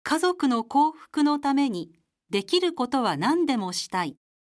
家族の幸福のためにできることは何でもしたい。